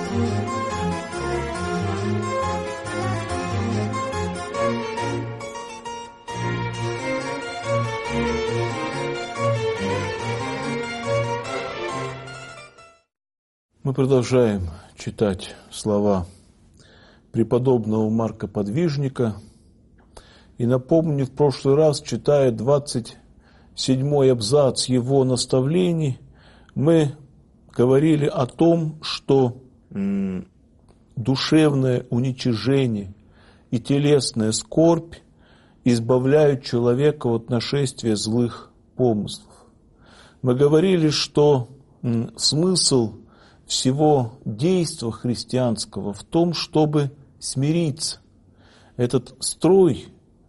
Мы продолжаем читать слова преподобного Марка Подвижника. И напомню, в прошлый раз, читая 27-й абзац его наставлений, мы говорили о том, что душевное уничижение и телесная скорбь избавляют человека от нашествия злых помыслов. Мы говорили, что смысл всего действа христианского в том, чтобы смириться. Этот строй,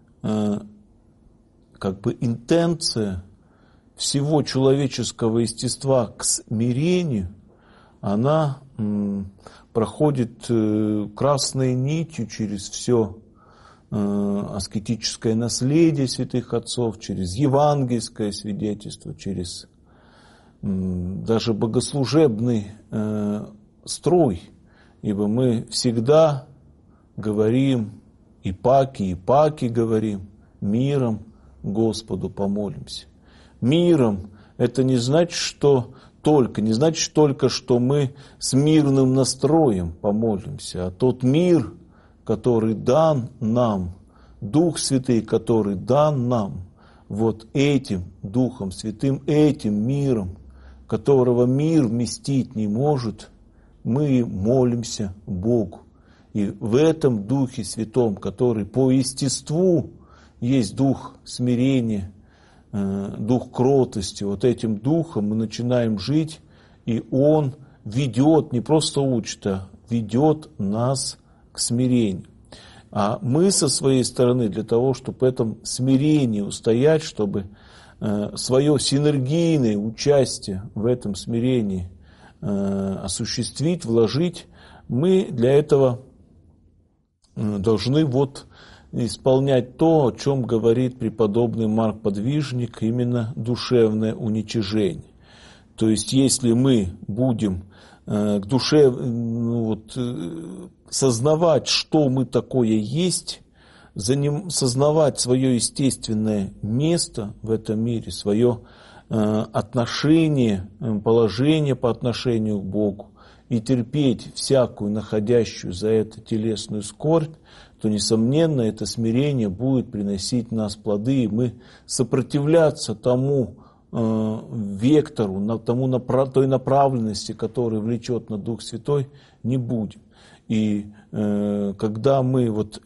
интенция всего человеческого естества к смирению, она проходит красной нитью через все аскетическое наследие святых отцов, через евангельское свидетельство, через даже богослужебный строй, ибо мы всегда говорим, и паки говорим, миром Господу помолимся. Миром это не значит только, что мы с мирным настроем помолимся, а тот мир, который дан нам, Дух Святый, который дан нам, вот этим Духом Святым, этим миром, которого мир вместить не может, мы молимся Богу. И в этом Духе Святом, который по естеству есть Дух смирения, Дух кротости, вот этим Духом мы начинаем жить, и Он ведет, не просто учит, а ведет нас к смирению. А мы со своей стороны для того, чтобы в этом смирении устоять, чтобы свое синергийное участие в этом смирении осуществить, вложить, мы для этого должны исполнять то, о чем говорит преподобный Марк Подвижник, именно душевное уничижение. То есть, если мы будем к душе сознавать, что мы такое есть, сознавать свое естественное место в этом мире, свое отношение, положение по отношению к Богу, и терпеть всякую находящую за это телесную скорбь, то, несомненно, это смирение будет приносить нас плоды, и мы сопротивляться тому вектору, той направленности, которая влечет на Дух Святой, не будем. И когда мы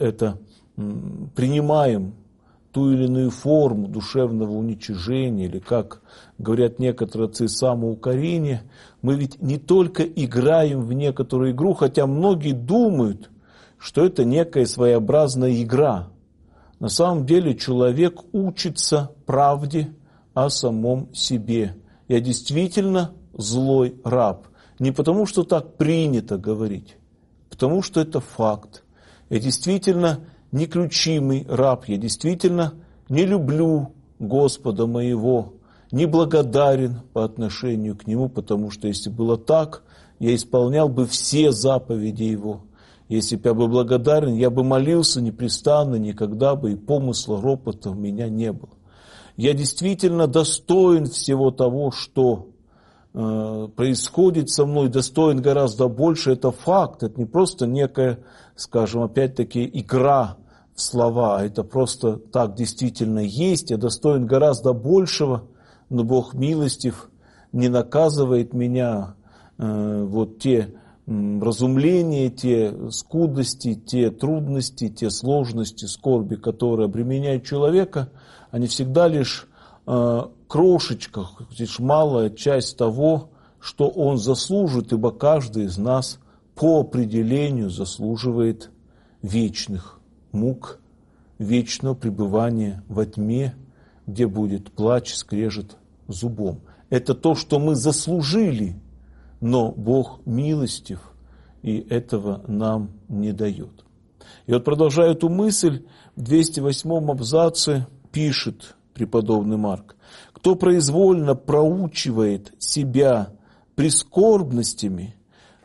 принимаем ту или иную форму душевного уничижения, или, как говорят некоторые отцы, самоукорения, мы ведь не только играем в некоторую игру, хотя многие думают, что это некая своеобразная игра. На самом деле человек учится правде о самом себе. Я действительно злой раб. Не потому, что так принято говорить, потому что это факт. Я действительно неключимый раб, я действительно не люблю Господа моего, не благодарен по отношению к Нему, потому что если было так, я исполнял бы все заповеди Его. Если бы я был благодарен, я бы молился непрестанно, никогда бы и помысла ропота у меня не было. Я действительно достоин всего того, что происходит со мной, достоин гораздо больше. Это факт, это не просто некая, скажем, опять-таки игра в слова, это просто так действительно есть. Я достоин гораздо большего, но Бог милостив, не наказывает меня те разумления, те скудости, те трудности, те сложности, скорби, которые обременяют человека, они всегда лишь крошечка, лишь малая часть того, что он заслужит, ибо каждый из нас по определению заслуживает вечных мук, вечного пребывания во тьме, где будет плач, скрежет зубом. Это то, что мы заслужили, но Бог милостив и этого нам не дает. И вот, продолжая эту мысль, в 208 абзаце пишет преподобный Марк: «Кто произвольно проучивает себя прискорбностями,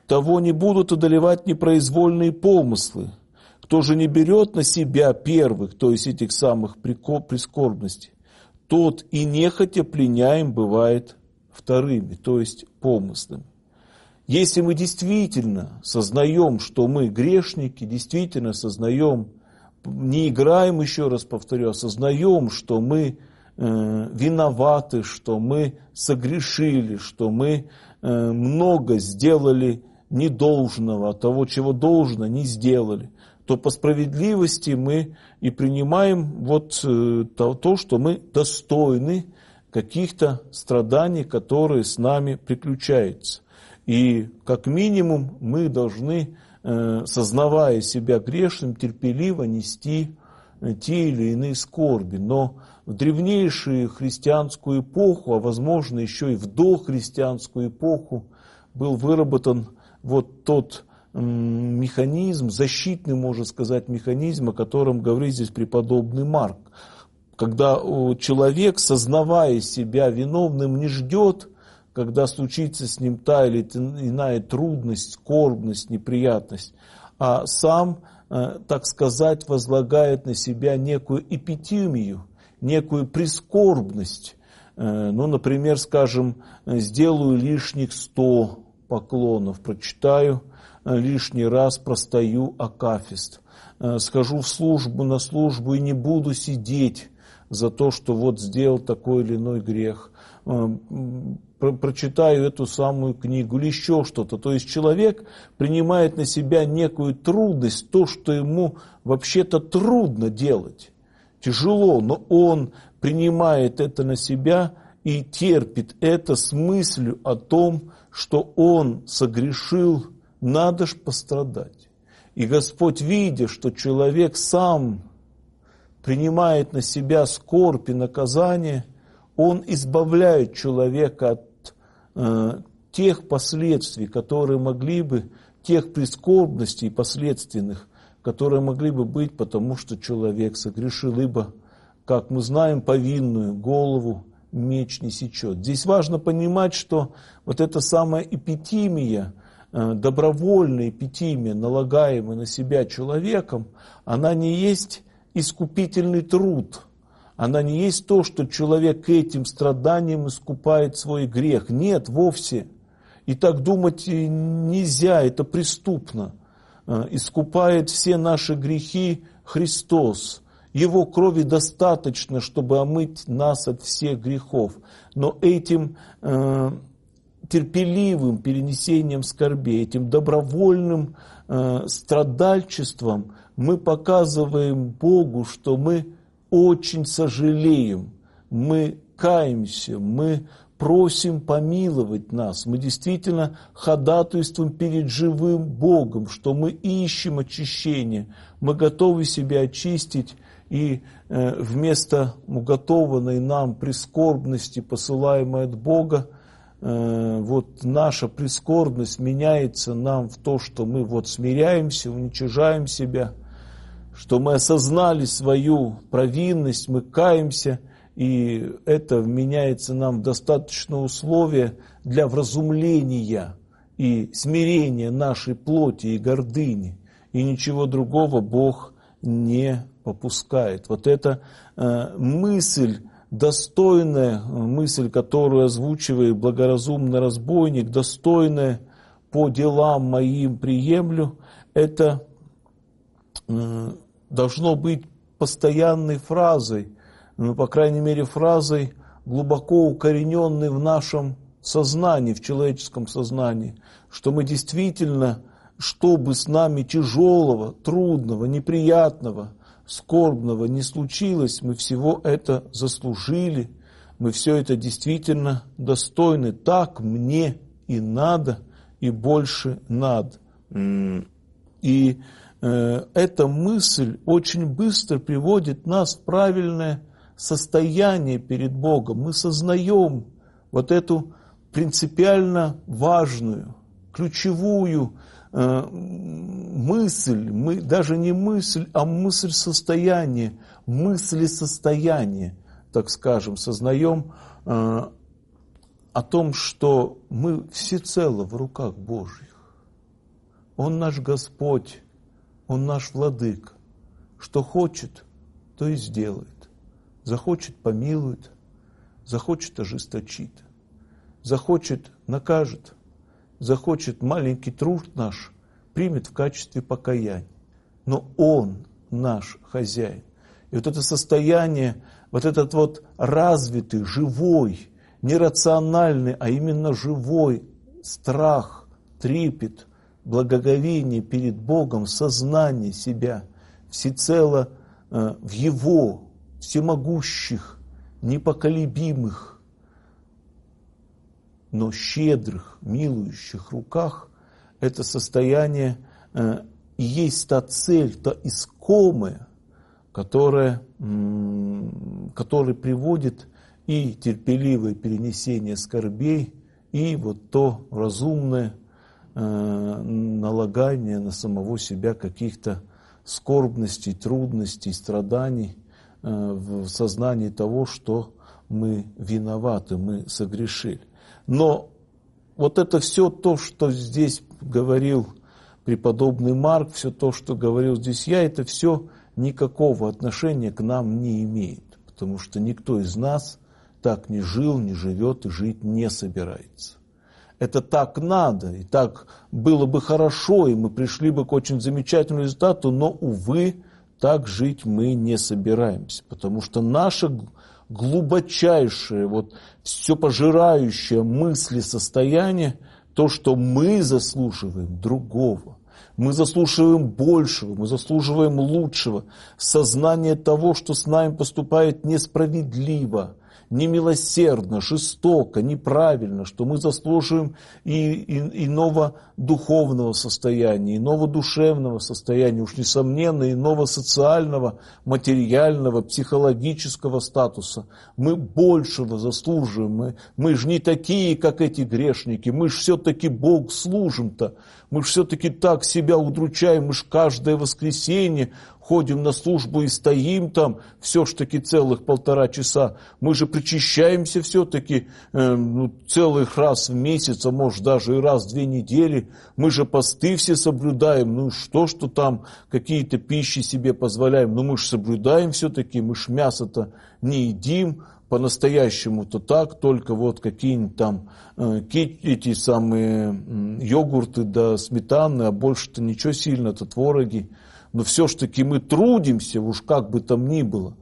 того не будут одолевать непроизвольные помыслы. Кто же не берет на себя первых, то есть этих самых прискорбностей, тот и нехотя пленяем бывает вторыми, то есть помыслами. Если мы действительно сознаем, что мы грешники, действительно сознаем, не играем, еще раз повторю, а сознаем, что мы виноваты, что мы согрешили, что мы много сделали недолжного, того, чего должно, не сделали, то по справедливости мы и принимаем то, что мы достойны каких-то страданий, которые с нами приключаются. И как минимум мы должны, сознавая себя грешным, терпеливо нести те или иные скорби. Но в древнейшую христианскую эпоху, а возможно еще и в дохристианскую эпоху, был выработан тот механизм, защитный, можно сказать, механизм, о котором говорит здесь преподобный Марк. Когда человек, сознавая себя виновным, не ждет, когда случится с ним та или иная трудность, скорбность, неприятность, а сам, так сказать, возлагает на себя некую эпитимию, некую прискорбность. Например, скажем, сделаю лишних 100 поклонов, прочитаю лишний раз, простою акафист, схожу в службу, на службу и не буду сидеть за то, что сделал такой или иной грех, прочитаю эту самую книгу или еще что-то. То есть человек принимает на себя некую трудность, то, что ему вообще-то трудно делать, тяжело, но он принимает это на себя и терпит это с мыслью о том, что он согрешил, надо ж пострадать. И Господь, видя, что человек сам принимает на себя скорбь и наказание, Он избавляет человека от тех последствий, которые могли бы, тех прискорбностей последственных, которые могли бы быть, потому что человек согрешил, ибо, как мы знаем, повинную голову меч не сечет. Здесь важно понимать, что эта самая эпитимия, добровольная эпитимия, налагаемая на себя человеком, она не есть искупительный труд, она не есть то, что человек этим страданием искупает свой грех. Нет, вовсе. И так думать нельзя, это преступно. Искупает все наши грехи Христос. Его крови достаточно, чтобы омыть нас от всех грехов. Но этим терпеливым перенесением скорбей, этим добровольным страдальчеством мы показываем Богу, что мы очень сожалеем, мы каемся, мы просим помиловать нас, мы действительно ходатайствуем перед живым Богом, что мы ищем очищения, мы готовы себя очистить, и вместо уготованной нам прискорбности, посылаемой от Бога, наша прискорбность меняется нам в то, что мы смиряемся, уничижаем себя, что мы осознали свою провинность, мы каемся, и это меняется нам в достаточное условие для вразумления и смирения нашей плоти и гордыни. И ничего другого Бог не попускает. Это мысль, достойная мысль, которую озвучивает благоразумный разбойник, достойная по делам моим приемлю, это должно быть постоянной фразой, по крайней мере фразой, глубоко укорененной в нашем сознании, в человеческом сознании, что мы действительно, что бы с нами тяжелого, трудного, неприятного, скорбного не случилось, мы всего это заслужили, мы все это действительно достойны, так мне и надо, и больше надо. И эта мысль очень быстро приводит нас в правильное состояние перед Богом. Мы сознаем эту принципиально важную, ключевую мысль, даже не мысль, а мысль состояния, мысли-состояние, так скажем, сознаем о том, что мы всецело в руках Божьих. Он наш Господь, Он наш Владыка. Что хочет, то и сделает. Захочет – помилует, захочет – ожесточит, захочет – накажет, захочет – маленький труд наш примет в качестве покаяния. Но Он наш хозяин. И вот это состояние, вот этот вот развитый, живой, не рациональный, а именно живой страх, трепет, благоговение перед Богом, сознание себя всецело в Его всемогущих, непоколебимых, но щедрых, милующих руках, это состояние и есть та цель, та искомая, которая приводит и терпеливое перенесение скорбей, и вот то разумное налагание на самого себя каких-то скорбностей, трудностей, страданий в сознании того, что мы виноваты, мы согрешили. Но вот это все то, что здесь говорил преподобный Марк, все то, что говорил здесь я, это все никакого отношения к нам не имеет, потому что никто из нас так не жил, не живет и жить не собирается. Это так надо, и так было бы хорошо, и мы пришли бы к очень замечательному результату, но, увы, так жить мы не собираемся, потому что наше глубочайшее, вот, все пожирающее мысли состояние, то, что мы заслуживаем другого, мы заслуживаем большего, мы заслуживаем лучшего, сознание того, что с нами поступает несправедливо, немилосердно, жестоко, неправильно, что мы заслуживаем и иного духовного состояния, иного душевного состояния, уж несомненно, иного социального, материального, психологического статуса. Мы большего заслуживаем. Мы же не такие, как эти грешники. Мы же все-таки Бог служим-то. Мы же все-таки так себя удручаем. Мы же каждое воскресенье ходим на службу и стоим там все ж таки целых 1,5 часа. Мы же причащаемся все-таки целых раз в месяц, а может даже и раз в 2 недели. Мы же посты все соблюдаем. Ну что там какие-то пищи себе позволяем. Но мы же соблюдаем все-таки, мы же мясо-то не едим. По-настоящему-то так, только вот какие-нибудь там эти самые йогурты да сметаны, а больше-то ничего сильно-то, твороги. Но все ж таки мы трудимся, уж как бы там ни было,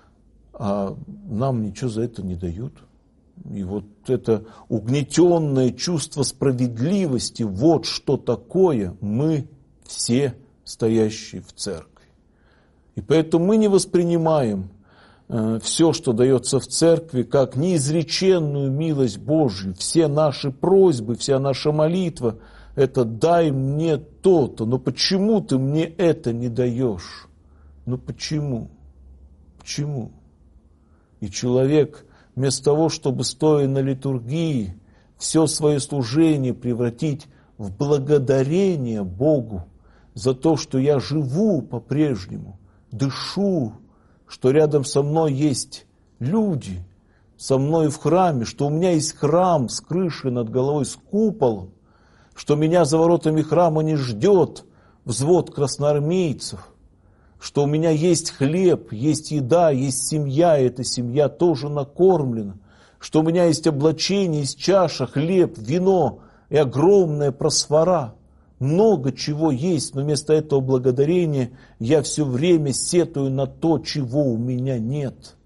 а нам ничего за это не дают. И вот это угнетенное чувство справедливости, вот что такое мы все, стоящие в церкви. И поэтому мы не воспринимаем все, что дается в церкви, как неизреченную милость Божью. Все наши просьбы, вся наша молитва – это «дай мне то-то». Но почему ты мне это не даешь? Ну почему? Почему? И человек вместо того, чтобы, стоя на литургии, все свое служение превратить в благодарение Богу за то, что я живу по-прежнему, дышу, что рядом со мной есть люди, со мной в храме, что у меня есть храм с крышей над головой, с куполом, что меня за воротами храма не ждет взвод красноармейцев, что у меня есть хлеб, есть еда, есть семья, и эта семья тоже накормлена, что у меня есть облачение, есть чаша, хлеб, вино и огромная просфора. Много чего есть, но вместо этого благодарения я все время сетую на то, чего у меня нет.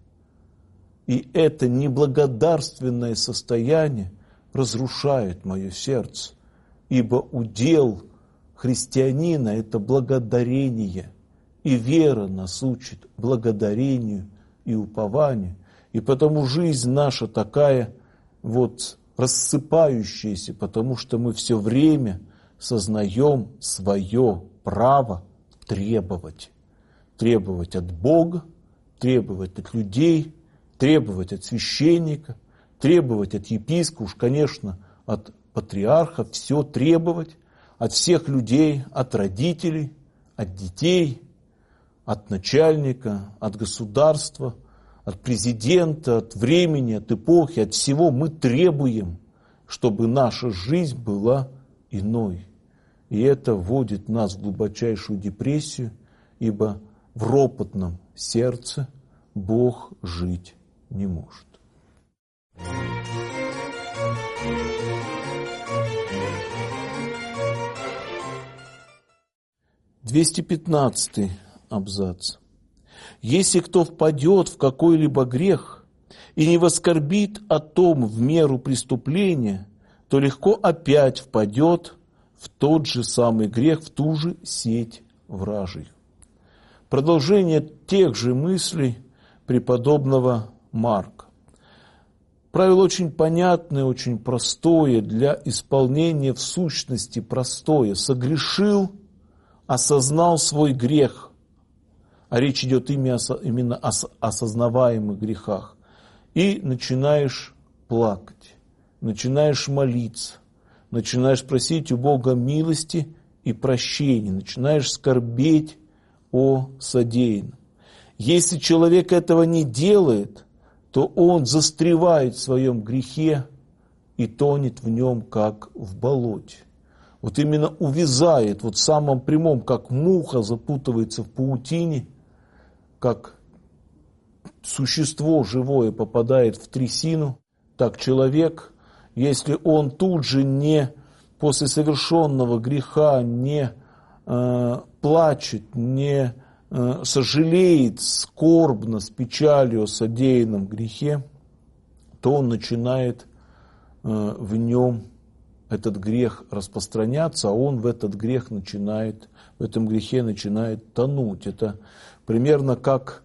И это неблагодарственное состояние разрушает мое сердце. Ибо удел христианина – это благодарение. И вера нас учит благодарению и упованию. И потому жизнь наша такая вот рассыпающаяся, потому что мы все время сознаем свое право требовать. Требовать от Бога, требовать от людей, требовать от священника, требовать от епископа, уж, конечно, от патриарха, все требовать от всех людей, от родителей, от детей, от начальника, от государства, от президента, от времени, от эпохи, от всего. Мы требуем, чтобы наша жизнь была иной. И это вводит нас в глубочайшую депрессию, ибо в ропотном сердце Бог жить не может. 215 абзац. Если кто впадет в какой-либо грех и не воскорбит о том в меру преступления, то легко опять впадет в тот же самый грех, в ту же сеть вражию. Продолжение тех же мыслей преподобного Марка. Правило очень понятное, очень простое, для исполнения в сущности простое. Согрешил, осознал свой грех, а речь идет именно о осознаваемых грехах, и начинаешь плакать, начинаешь молиться, начинаешь просить у Бога милости и прощения, начинаешь скорбеть о содеянном. Если человек этого не делает, то он застревает в своем грехе и тонет в нем, как в болоте. Вот именно увязает, вот в самом прямом, как муха запутывается в паутине, как существо живое попадает в трясину, так человек, если он тут же не после совершенного греха не плачет, не сожалеет скорбно, с печалью о содеянном грехе, то он начинает в нем этот грех распространяться, а он в этом грехе начинает тонуть. Это примерно как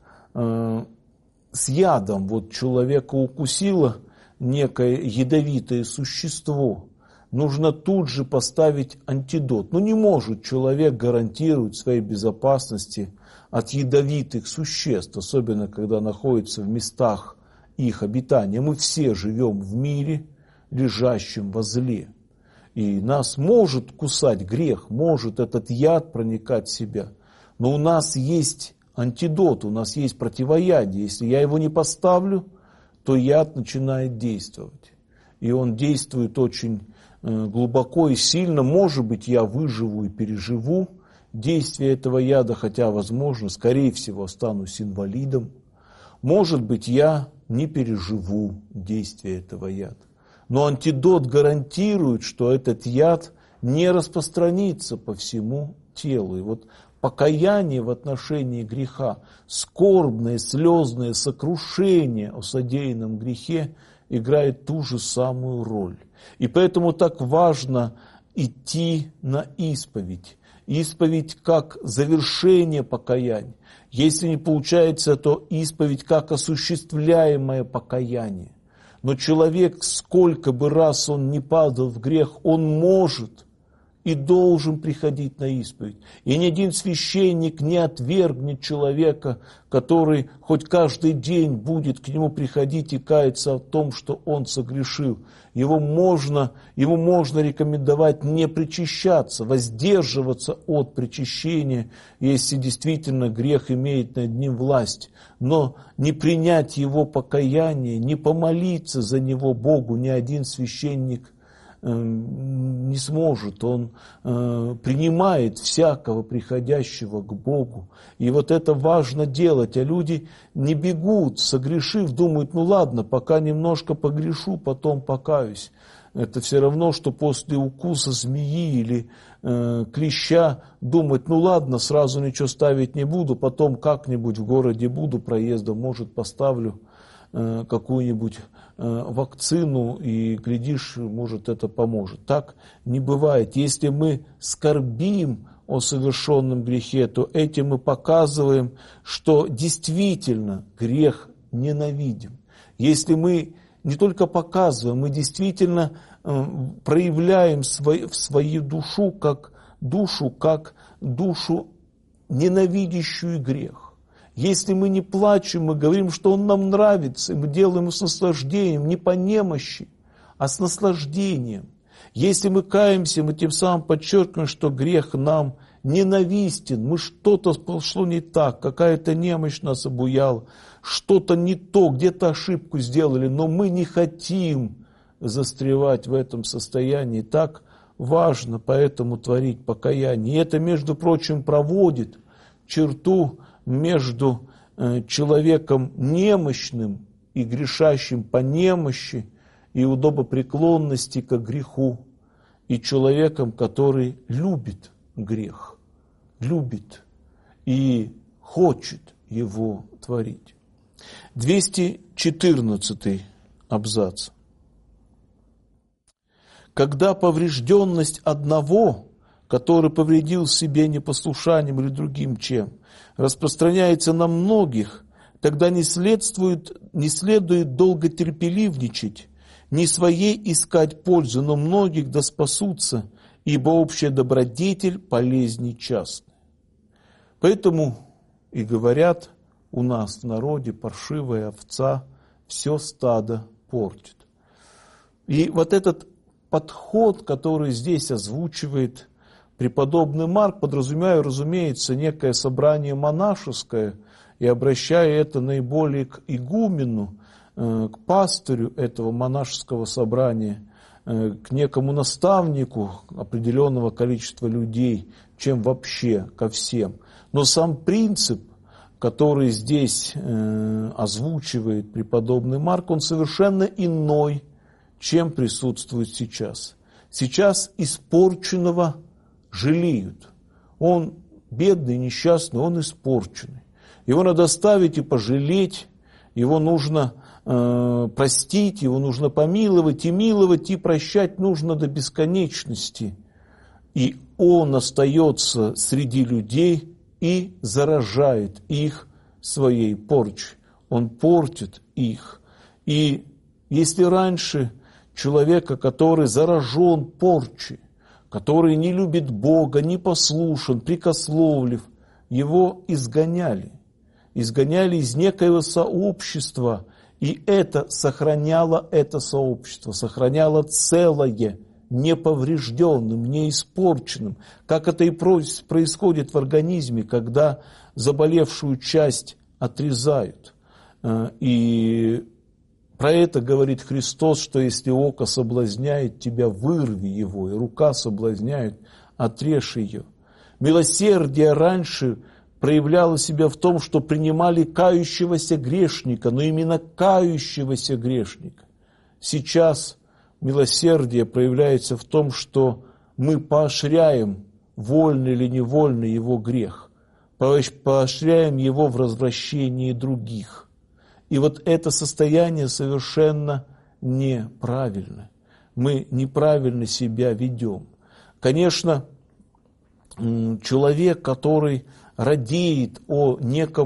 с ядом. Вот человека укусило некое ядовитое существо. Нужно тут же поставить антидот. Но не может человек гарантировать своей безопасности от ядовитых существ, особенно когда находится в местах их обитания. Мы все живем в мире, лежащем во зле. И нас может кусать грех, может этот яд проникать в себя. Но у нас есть антидот, у нас есть противоядие. Если я его не поставлю, то яд начинает действовать. И он действует очень глубоко и сильно. Может быть, я выживу и переживу действие этого яда, хотя, возможно, скорее всего, останусь инвалидом. Может быть, я не переживу действие этого яда. Но антидот гарантирует, что этот яд не распространится по всему телу. И вот покаяние в отношении греха, скорбное, слезное сокрушение о содеянном грехе играет ту же самую роль. И поэтому так важно идти на исповедь. Исповедь как завершение покаяния. Если не получается, то исповедь как осуществляемое покаяние. Но человек, сколько бы раз он не падал в грех, он может и должен приходить на исповедь. И ни один священник не отвергнет человека, который хоть каждый день будет к нему приходить и каяться о том, что он согрешил. Ему можно рекомендовать не причащаться, воздерживаться от причащения, если действительно грех имеет над ним власть. Но не принять его покаяние, не помолиться за него Богу ни один священник не сможет. Он принимает всякого приходящего к Богу. И вот это важно делать. А люди не бегут, согрешив, думают, ну ладно, пока немножко погрешу, потом покаюсь. Это все равно, что после укуса змеи или клеща думать, ну ладно, сразу ничего ставить не буду, потом как-нибудь в городе буду проездом, может, поставлю какую-нибудь вакцину, и, глядишь, может, это поможет. Так не бывает. Если мы скорбим о совершенном грехе, то этим мы показываем, что действительно грех ненавидим. Если мы не только показываем, мы действительно проявляем свою душу как душу ненавидящую грех. Если мы не плачем, мы говорим, что он нам нравится, и мы делаем его с наслаждением, не по немощи, а с наслаждением. Если мы каемся, мы тем самым подчеркиваем, что грех нам ненавистен, мы что-то пошло не так, какая-то немощь нас обуяла, что-то не то, где-то ошибку сделали, но мы не хотим застревать в этом состоянии. Так важно поэтому творить покаяние. И это, между прочим, проводит черту между человеком немощным и грешащим по немощи и удобопреклонности к греху, и человеком, который любит грех, любит и хочет его творить. 214 абзац. Когда поврежденность одного, который повредил себе непослушанием или другим чем, распространяется на многих, тогда не следует долго терпеливничать, не своей искать пользу, но многих да спасутся, ибо общая добродетель полезней частной. Поэтому и говорят у нас в народе: паршивая овца все стадо портит. И вот этот подход, который здесь озвучивает преподобный Марк, подразумевая, разумеется, некое собрание монашеское, и обращая это наиболее к игумену, к пастырю этого монашеского собрания, к некому наставнику определенного количества людей, чем вообще ко всем. Но сам принцип, который здесь озвучивает преподобный Марк, он совершенно иной, чем присутствует сейчас. Сейчас испорченного жалеют. Он бедный, несчастный, он испорченный. Его надо оставить и пожалеть, его нужно простить, его нужно помиловать, и прощать нужно до бесконечности. И он остается среди людей и заражает их своей порчей. Он портит их. И если раньше человека, который заражен порчей, который не любит Бога, непослушен, прекословлив, его изгоняли из некоего сообщества, и это сохраняло это сообщество, сохраняло целое, неповрежденным, неиспорченным, как это и происходит в организме, когда заболевшую часть отрезают. И про это говорит Христос, что если око соблазняет тебя, вырви его, и рука соблазняет, отрежь ее. Милосердие раньше проявляло себя в том, что принимали кающегося грешника, но именно кающегося грешника. Сейчас милосердие проявляется в том, что мы поощряем, вольно или невольно, его грех, поощряем его в развращении других. И вот это состояние совершенно неправильно. Мы неправильно себя ведем. Конечно, человек, который радеет о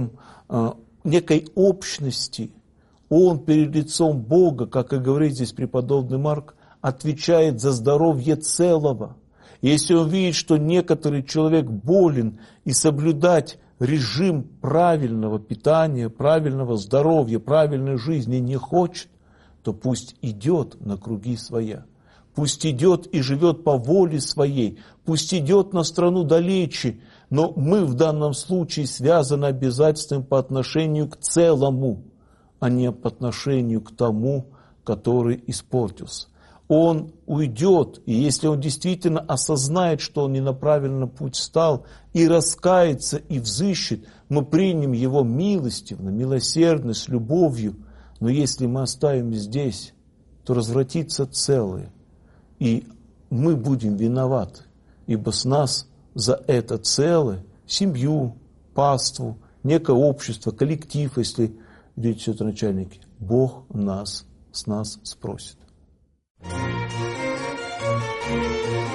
некой общности, он перед лицом Бога, как и говорит здесь преподобный Марк, отвечает за здоровье целого. Если он видит, что некоторый человек болен, и соблюдать режим правильного питания, правильного здоровья, правильной жизни не хочет, то пусть идет на круги своя. Пусть идет и живет по воле своей, пусть идет на страну далече, но мы в данном случае связаны обязательством по отношению к целому, а не по отношению к тому, который испортился. Он уйдет, и если он действительно осознает, что он не на правильный путь стал, и раскается, и взыщет, мы примем его милостивно, милосердно, с любовью. Но если мы оставим здесь, то развратится целое, и мы будем виноваты, ибо с нас за это целое, семью, паству, некое общество, коллектив, если идете священноначальники, Бог с нас спросит. Thank you.